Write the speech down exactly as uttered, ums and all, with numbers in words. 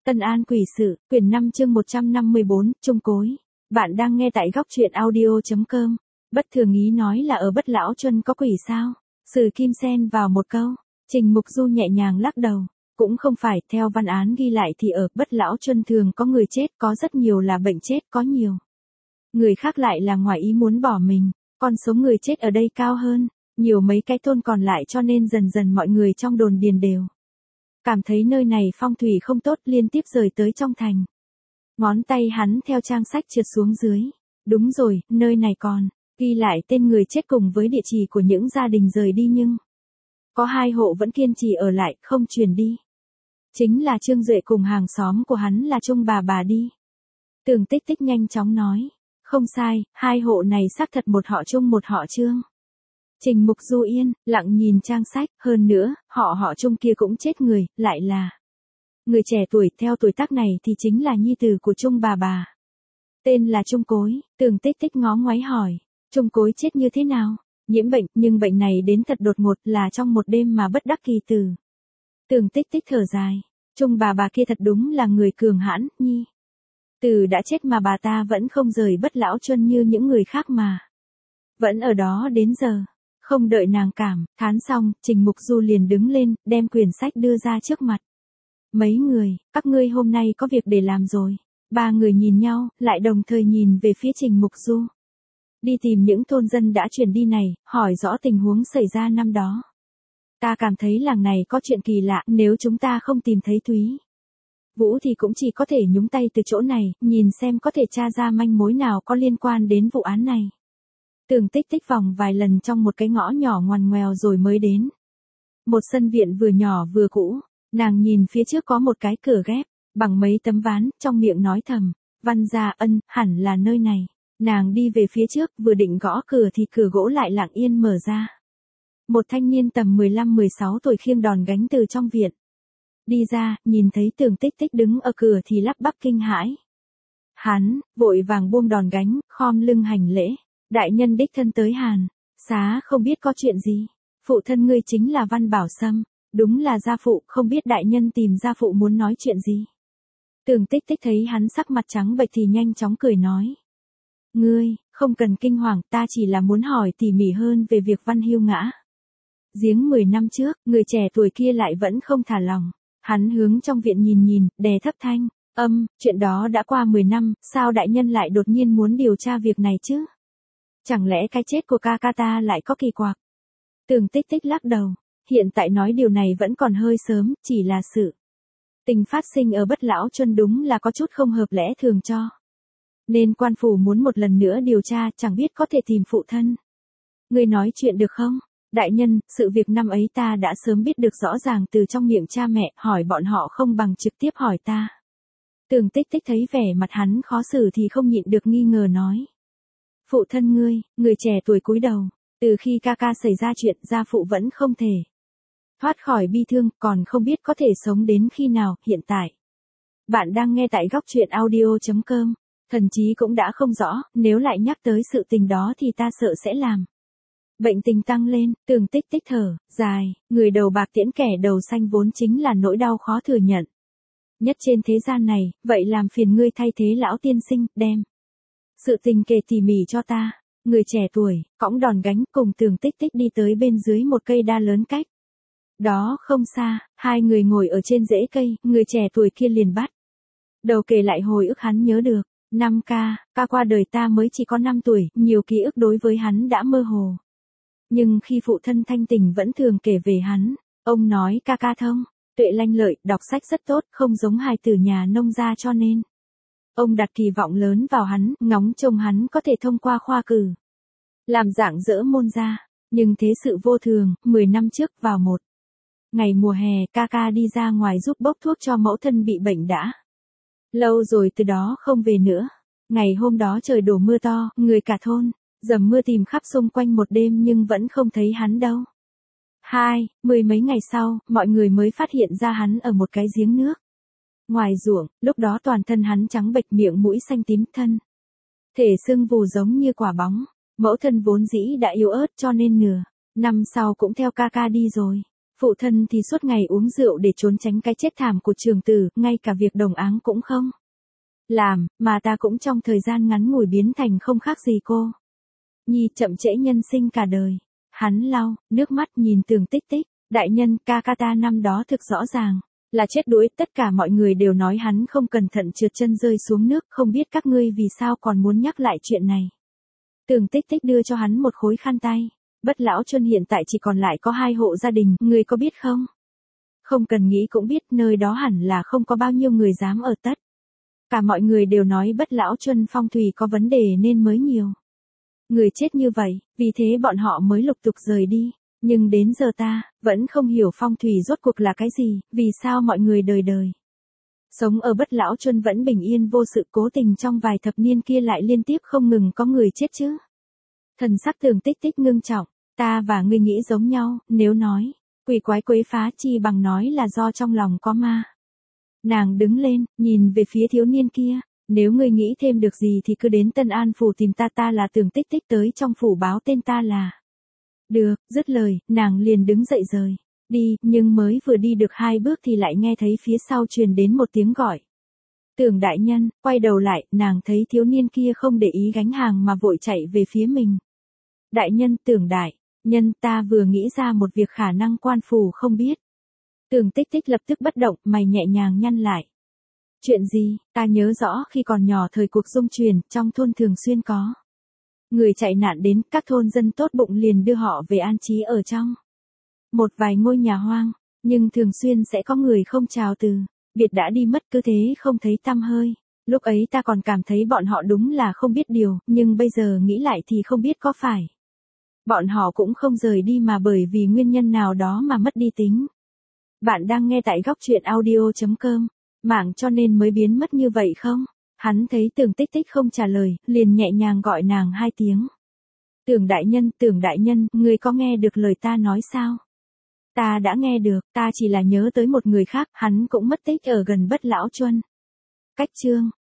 Tân An quỷ sự, quyển năm chương một trăm năm mươi bốn, chung cối. Bạn đang nghe tại góc truyện audio.com. Bất thường ý nói là ở Bất Lão Chuân có quỷ sao? Sử Kim xen vào một câu. Trình Mục Du nhẹ nhàng lắc đầu. Cũng không phải, theo văn án ghi lại thì ở Bất Lão Chuân thường có người chết, có rất nhiều là bệnh chết, có nhiều người khác lại là ngoài ý muốn bỏ mình. Con số người chết ở đây cao hơn nhiều mấy cái thôn còn lại, cho nên dần dần mọi người trong đồn điền đều cảm thấy nơi này phong thủy không tốt, liên tiếp rời tới trong thành. Ngón tay hắn theo trang sách trượt xuống dưới. Đúng rồi, nơi này còn ghi lại tên người chết cùng với địa chỉ của những gia đình rời đi, nhưng có hai hộ vẫn kiên trì ở lại, không chuyển đi. Chính là Trương Duệ cùng hàng xóm của hắn là Trung bà bà đi. Tường Tích Tích nhanh chóng nói. Không sai, hai hộ này xác thật một họ Trung một họ Trương. Trình Mục Du yên lặng nhìn trang sách, hơn nữa, họ họ Trung kia cũng chết người, lại là người trẻ tuổi, theo tuổi tác này thì chính là nhi tử của Trung bà bà. Tên là Trung Cối. Tường Tích Tích ngó ngoáy hỏi, Trung Cối chết như thế nào? Nhiễm bệnh, nhưng bệnh này đến thật đột ngột, là trong một đêm mà bất đắc kỳ tử. Tường Tích Tích thở dài, Trung bà bà kia thật đúng là người cường hãn, nhi tử đã chết mà bà ta vẫn không rời Bất Lão Chuân như những người khác mà vẫn ở đó đến giờ. Không đợi nàng cảm thán xong, Trình Mục Du liền đứng lên, đem quyển sách đưa ra trước mặt. Mấy người, các ngươi hôm nay có việc để làm rồi. Ba người nhìn nhau, lại đồng thời nhìn về phía Trình Mục Du. Đi tìm những thôn dân đã chuyển đi này, hỏi rõ tình huống xảy ra năm đó. Ta cảm thấy làng này có chuyện kỳ lạ, nếu chúng ta không tìm thấy Thúy Vũ thì cũng chỉ có thể nhúng tay từ chỗ này, nhìn xem có thể tra ra manh mối nào có liên quan đến vụ án này. Tường Tích Tích vòng vài lần trong một cái ngõ nhỏ ngoằn ngoèo rồi mới đến một sân viện vừa nhỏ vừa cũ. Nàng nhìn phía trước có một cái cửa ghép bằng mấy tấm ván, trong miệng nói thầm, Văn gia ân, hẳn là nơi này. Nàng đi về phía trước, vừa định gõ cửa thì cửa gỗ lại lặng yên mở ra. Một thanh niên tầm mười lăm mười sáu tuổi khiêng đòn gánh từ trong viện đi ra, nhìn thấy Tường Tích Tích đứng ở cửa thì lắp bắp kinh hãi. Hắn vội vàng buông đòn gánh, khom lưng hành lễ. Đại nhân đích thân tới Hàn xá, không biết có chuyện gì. Phụ thân ngươi chính là Văn Bảo Sâm. Đúng là gia phụ, không biết đại nhân tìm gia phụ muốn nói chuyện gì. Tường Tích Tích thấy hắn sắc mặt trắng bệch thì nhanh chóng cười nói. Ngươi, không cần kinh hoàng, ta chỉ là muốn hỏi tỉ mỉ hơn về việc Văn Hưu ngã giếng mười năm trước. Người trẻ tuổi kia lại vẫn không thả lòng. Hắn hướng trong viện nhìn nhìn, đè thấp thanh âm, chuyện đó đã qua mười năm, sao đại nhân lại đột nhiên muốn điều tra việc này chứ? Chẳng lẽ cái chết của ca ca ta lại có kỳ quặc? Tường Tích Tích lắc đầu. Hiện tại nói điều này vẫn còn hơi sớm, chỉ là sự tình phát sinh ở Bất Lão Chuân đúng là có chút không hợp lẽ thường cho nên quan phủ muốn một lần nữa điều tra, chẳng biết có thể tìm phụ thân ngươi nói chuyện được không? Đại nhân, sự việc năm ấy ta đã sớm biết được rõ ràng từ trong miệng cha mẹ, hỏi bọn họ không bằng trực tiếp hỏi ta. Tường Tích Tích thấy vẻ mặt hắn khó xử thì không nhịn được nghi ngờ nói. Phụ thân ngươi. Người trẻ tuổi cúi đầu. Từ khi ca ca xảy ra chuyện, gia phụ vẫn không thể thoát khỏi bi thương, còn không biết có thể sống đến khi nào. Hiện tại bạn đang nghe tại góc truyện audio.com. Thần chí cũng đã không rõ, nếu lại nhắc tới sự tình đó thì ta sợ sẽ làm bệnh tình tăng lên. Tường Tích Tích thở dài, người đầu bạc tiễn kẻ đầu xanh vốn chính là nỗi đau khó thừa nhận nhất trên thế gian này. Vậy làm phiền ngươi thay thế lão tiên sinh, đem sự tình kể tỉ mỉ cho ta. Người trẻ tuổi cõng đòn gánh cùng Tường Tích Tích đi tới bên dưới một cây đa lớn cách đó không xa. Hai người ngồi ở trên rễ cây, người trẻ tuổi kia liền bắt đầu kể lại hồi ức hắn nhớ được. Năm ca, ca qua đời ta mới chỉ có năm tuổi, nhiều ký ức đối với hắn đã mơ hồ. Nhưng khi phụ thân thanh tỉnh vẫn thường kể về hắn. Ông nói ca ca thông tuệ lanh lợi, đọc sách rất tốt, không giống hài tử nhà nông gia, cho nên ông đặt kỳ vọng lớn vào hắn, ngóng trông hắn có thể thông qua khoa cử làm rạng rỡ môn gia. Nhưng thế sự vô thường, mười năm trước vào một ngày mùa hè, ca ca đi ra ngoài giúp bốc thuốc cho mẫu thân bị bệnh đã lâu rồi, từ đó không về nữa. Ngày hôm đó trời đổ mưa to, người cả thôn dầm mưa tìm khắp xung quanh một đêm nhưng vẫn không thấy hắn đâu. Hai, mười mấy ngày sau, mọi người mới phát hiện ra hắn ở một cái giếng nước ngoài ruộng. Lúc đó toàn thân hắn trắng bệch, miệng mũi xanh tím, thân thể sưng vù giống như quả bóng. Mẫu thân vốn dĩ đã yếu ớt, cho nên nửa năm sau cũng theo ca ca đi rồi. Phụ thân thì suốt ngày uống rượu để trốn tránh cái chết thảm của trường tử, ngay cả việc đồng áng cũng không làm, mà ta cũng trong thời gian ngắn ngủi biến thành không khác gì cô Nhi, chậm trễ nhân sinh cả đời. Hắn lau nước mắt nhìn Tưởng Tích Tích, đại nhân, ca ca ta năm đó thực rõ ràng là chết đuối, tất cả mọi người đều nói hắn không cẩn thận trượt chân rơi xuống nước, không biết các ngươi vì sao còn muốn nhắc lại chuyện này. Tưởng Tích Tích đưa cho hắn một khối khăn tay. Bất Lão Chuân hiện tại chỉ còn lại có hai hộ gia đình, ngươi có biết không? Không cần nghĩ cũng biết, nơi đó hẳn là không có bao nhiêu người dám ở tất. Cả mọi người đều nói Bất Lão Chuân phong thủy có vấn đề nên mới nhiều người chết như vậy, vì thế bọn họ mới lục tục rời đi. Nhưng đến giờ ta vẫn không hiểu phong thủy rốt cuộc là cái gì, vì sao mọi người đời đời sống ở Bất Lão Chuân vẫn bình yên vô sự, cố tình trong vài thập niên kia lại liên tiếp không ngừng có người chết chứ. Thần sắc Tưởng Tích Tích ngưng trọng, ta và ngươi nghĩ giống nhau, nếu nói quỷ quái quấy phá chi bằng nói là do trong lòng có ma. Nàng đứng lên, nhìn về phía thiếu niên kia, nếu ngươi nghĩ thêm được gì thì cứ đến Tân An phủ tìm ta, ta là Tưởng Tích Tích, tới trong phủ báo tên ta là. Được, dứt lời, nàng liền đứng dậy rời đi, nhưng mới vừa đi được hai bước thì lại nghe thấy phía sau truyền đến một tiếng gọi. Tưởng đại nhân, quay đầu lại, nàng thấy thiếu niên kia không để ý gánh hàng mà vội chạy về phía mình. Đại nhân, Tưởng đại nhân, ta vừa nghĩ ra một việc khả năng quan phủ không biết. Tưởng Tích Tích lập tức bất động, mày nhẹ nhàng nhăn lại. Chuyện gì? Ta nhớ rõ khi còn nhỏ thời cuộc dung chuyển, trong thôn thường xuyên có người chạy nạn đến, các thôn dân tốt bụng liền đưa họ về an trí ở trong một vài ngôi nhà hoang, nhưng thường xuyên sẽ có người không chào từ biệt đã đi mất, cứ thế không thấy tăm hơi. Lúc ấy ta còn cảm thấy bọn họ đúng là không biết điều, nhưng bây giờ nghĩ lại thì không biết có phải bọn họ cũng không rời đi mà bởi vì nguyên nhân nào đó mà mất đi tính. Bạn đang nghe tại góc truyện audio chấm com, mạng cho nên mới biến mất như vậy không? Hắn thấy Tưởng Tích Tích không trả lời, liền nhẹ nhàng gọi nàng hai tiếng. Tưởng đại nhân, Tưởng đại nhân, ngươi có nghe được lời ta nói sao? Ta đã nghe được, ta chỉ là nhớ tới một người khác, hắn cũng mất tích ở gần Bất Lão Chuân. Cách chương